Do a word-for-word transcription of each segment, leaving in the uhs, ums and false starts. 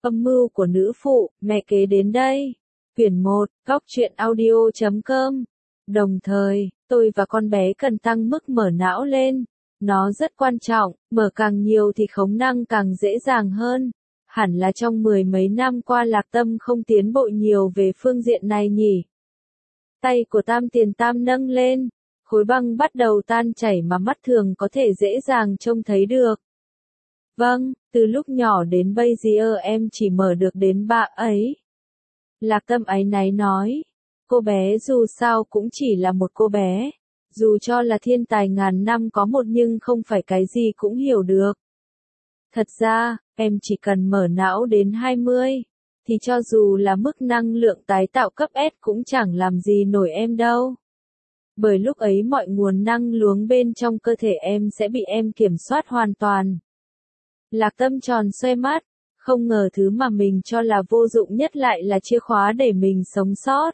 Âm mưu của nữ phụ, mẹ kế đến đây. Quyển một, góc truyện audio chấm com. Đồng thời, tôi và con bé cần tăng mức mở não lên. Nó rất quan trọng, mở càng nhiều thì khống năng càng dễ dàng hơn. Hẳn là trong mười mấy năm qua Lạc Tâm không tiến bộ nhiều về phương diện này nhỉ. Tay của Tam Tiền Tam nâng lên, khối băng bắt đầu tan chảy mà mắt thường có thể dễ dàng trông thấy được. Vâng, từ lúc nhỏ đến bây giờ em chỉ mở được đến bạ ấy. Lạc Tâm áy náy nói, cô bé dù sao cũng chỉ là một cô bé, dù cho là thiên tài ngàn năm có một nhưng không phải cái gì cũng hiểu được. Thật ra, em chỉ cần mở não đến hai mươi, thì cho dù là mức năng lượng tái tạo cấp S cũng chẳng làm gì nổi em đâu. Bởi lúc ấy mọi nguồn năng luống bên trong cơ thể em sẽ bị em kiểm soát hoàn toàn. Lạc Tâm tròn xoe mắt, không ngờ thứ mà mình cho là vô dụng nhất lại là chìa khóa để mình sống sót.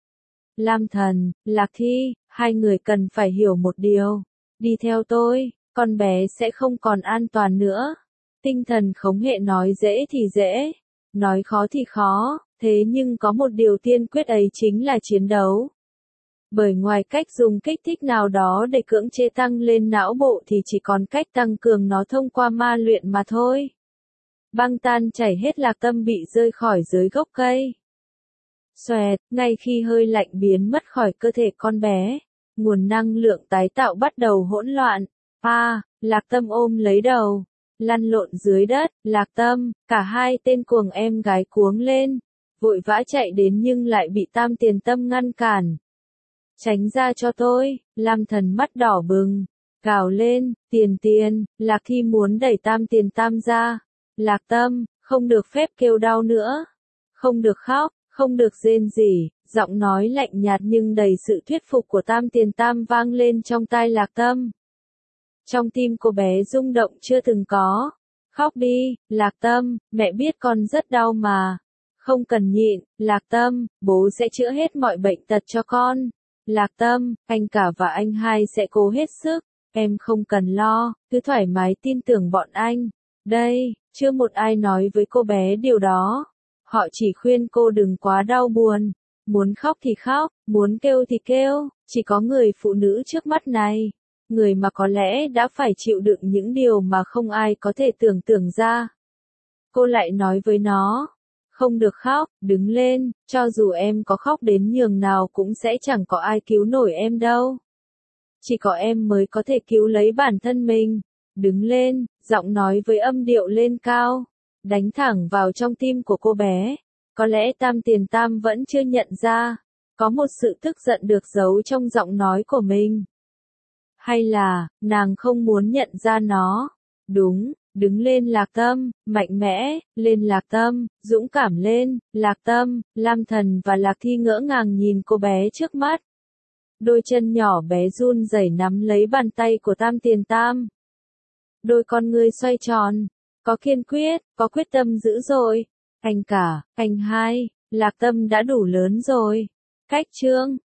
Lam Thần, Lạc Thi, hai người cần phải hiểu một điều. Đi theo tôi, con bé sẽ không còn an toàn nữa. Tinh thần khống hệ nói dễ thì dễ, nói khó thì khó, thế nhưng có một điều tiên quyết ấy chính là chiến đấu. Bởi ngoài cách dùng kích thích nào đó để cưỡng chế tăng lên não bộ thì chỉ còn cách tăng cường nó thông qua ma luyện mà thôi. Băng tan chảy hết. Lạc Tâm bị rơi khỏi dưới gốc cây. Xoẹt, ngay khi hơi lạnh biến mất khỏi cơ thể con bé, nguồn năng lượng tái tạo bắt đầu hỗn loạn. A, à, Lạc Tâm ôm lấy đầu, lăn lộn dưới đất. Lạc Tâm, cả hai tên cuồng em gái cuống lên, vội vã chạy đến nhưng lại bị Tam Tiền Tâm ngăn cản. Tránh ra cho tôi, Lam Thần mắt đỏ bừng, gào lên, Tiền Tiền. Lạc Thi muốn đẩy Tam Tiền Tam ra. Lạc Tâm, không được phép kêu đau nữa, không được khóc, không được rên rỉ. Giọng nói lạnh nhạt nhưng đầy sự thuyết phục của Tam Tiền Tam vang lên trong tai Lạc Tâm. Trong tim cô bé rung động chưa từng có. Khóc đi, Lạc Tâm, mẹ biết con rất đau mà. Không cần nhịn, Lạc Tâm, bố sẽ chữa hết mọi bệnh tật cho con. Lạc Tâm, anh cả và anh hai sẽ cố hết sức, em không cần lo, cứ thoải mái tin tưởng bọn anh. Đây, chưa một ai nói với cô bé điều đó. Họ chỉ khuyên cô đừng quá đau buồn. Muốn khóc thì khóc, muốn kêu thì kêu, chỉ có người phụ nữ trước mắt này. Người mà có lẽ đã phải chịu đựng những điều mà không ai có thể tưởng tượng ra. Cô lại nói với nó, không được khóc, đứng lên, cho dù em có khóc đến nhường nào cũng sẽ chẳng có ai cứu nổi em đâu. Chỉ có em mới có thể cứu lấy bản thân mình. Đứng lên, giọng nói với âm điệu lên cao, đánh thẳng vào trong tim của cô bé. Có lẽ Tam Tiền Tam vẫn chưa nhận ra, có một sự tức giận được giấu trong giọng nói của mình. Hay là, nàng không muốn nhận ra nó. Đúng, đứng lên Lạc Tâm, mạnh mẽ, lên Lạc Tâm, dũng cảm lên, Lạc Tâm. Lam Thần và Lạc Thi ngỡ ngàng nhìn cô bé trước mắt. Đôi chân nhỏ bé run rẩy nắm lấy bàn tay của Tam Tiền Tam. Đôi con ngươi xoay tròn, có kiên quyết, có quyết tâm dữ dội. Anh cả, anh hai, Lạc Tâm đã đủ lớn rồi. Cách chương